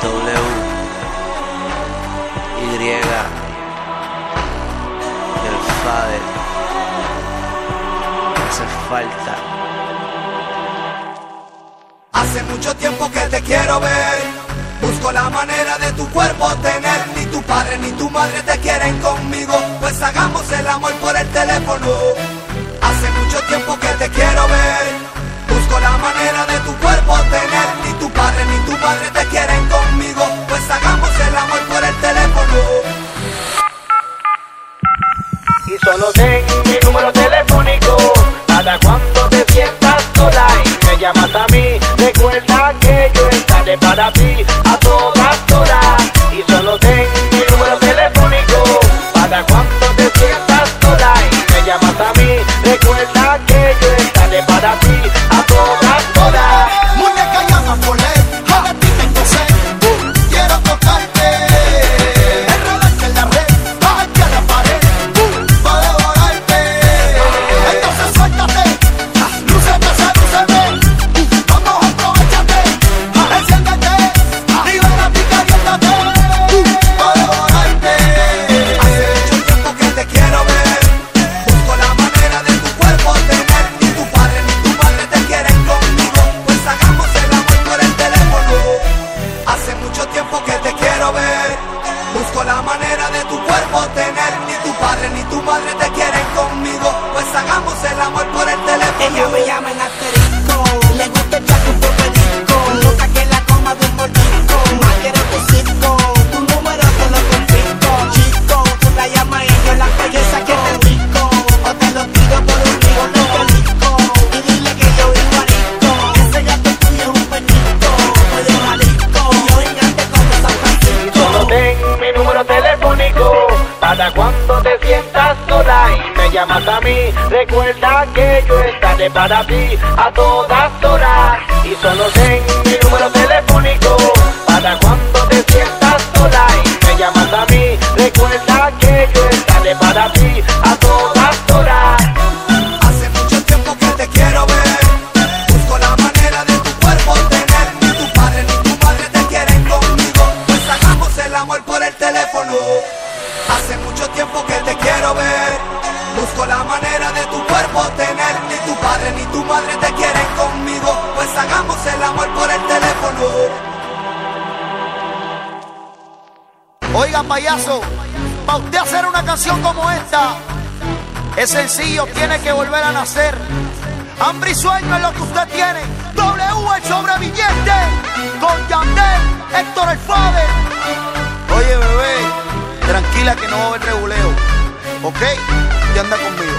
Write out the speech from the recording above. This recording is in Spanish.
W, Y, y el Fader. Hace falta. Hace mucho tiempo que te quiero ver. Busco la manera de tu cuerpo tener. Ni tu padre ni tu madre te quieren conmigo, pues hagamos el amor por el teléfono. Hace mucho tiempo que te quiero ver. Busco la manera de tu cuerpo tener. Ni tu padre ni tu madre te quieren conmigo, pues hagamos el amor por el teléfono. Y solo ten mi número telefónico para cuando te sientas sola y me llamas a mí. Recuerda que yo estaré para ti a todas horas. Y solo ten mi número telefónico para cuando te sientas sola y me llamas a mí. Recuerda que yo estaré para ti a todas horas. Muñeca llama por ley, a ti tengo sed. Quiero tocarte, enredarte en la red, bajarte a la pared, para devorarte. Entonces suéltate, lúcete, sedúceme. Vamos, aprovechate, enciéndete, libérate y caliéntate, para devorarte. Hace mucho tiempo que te quiero ver. Busco la manera de tu cuerpo tener. Ni tu padre ni tu madre te quieren conmigo, pues hagamos el amor por el teléfono. Hace mucho tiempo que te quiero ver. Busco la manera de tu cuerpo tener. Ni tu padre ni tu madre te quieren conmigo, pues hagamos el amor por el teléfono. Ella me llama en asterisco, le gusta echar un popedisco, loca que la coma de un mordisco, más quiero tu circo, tu número te lo confisco. Chico, tú la llamas y yo la belleza que te disco, o te lo tiro por un río no te disco, y dile que yo vivo arisco, ese gato tuyo es un penico, soy de Jalisco, yo ingante como San Francisco. Solo ten mi número telefónico para cuando te sientas sola y me llamas a mí. Recuerda que yo estaré para ti a todas horas. Y solo ten mi número telefónico para cuando te sientas sola y me llamas a mí. Recuerda que yo estaré para ti a todas horas. Hace mucho tiempo que te quiero ver. Busco la manera de tu cuerpo tener. Ni tu padre ni tu madre te quieren conmigo, pues hagamos el amor por el teléfono. Hace mucho tiempo que te quiero ver. Busco la manera de tu cuerpo tener. Ni tu padre ni tu madre te quieren conmigo, pues hagamos el amor por el teléfono. Oiga, payaso, para usted hacer una canción como esta, es sencillo, tiene que volver a nacer. Hambre y sueño es lo que usted tiene. W, el sobreviviente, con Yandel, Héctor el Fader. Oye, bebé, tranquila que no va a haber reguleo, ¿ok? Ya anda conmigo.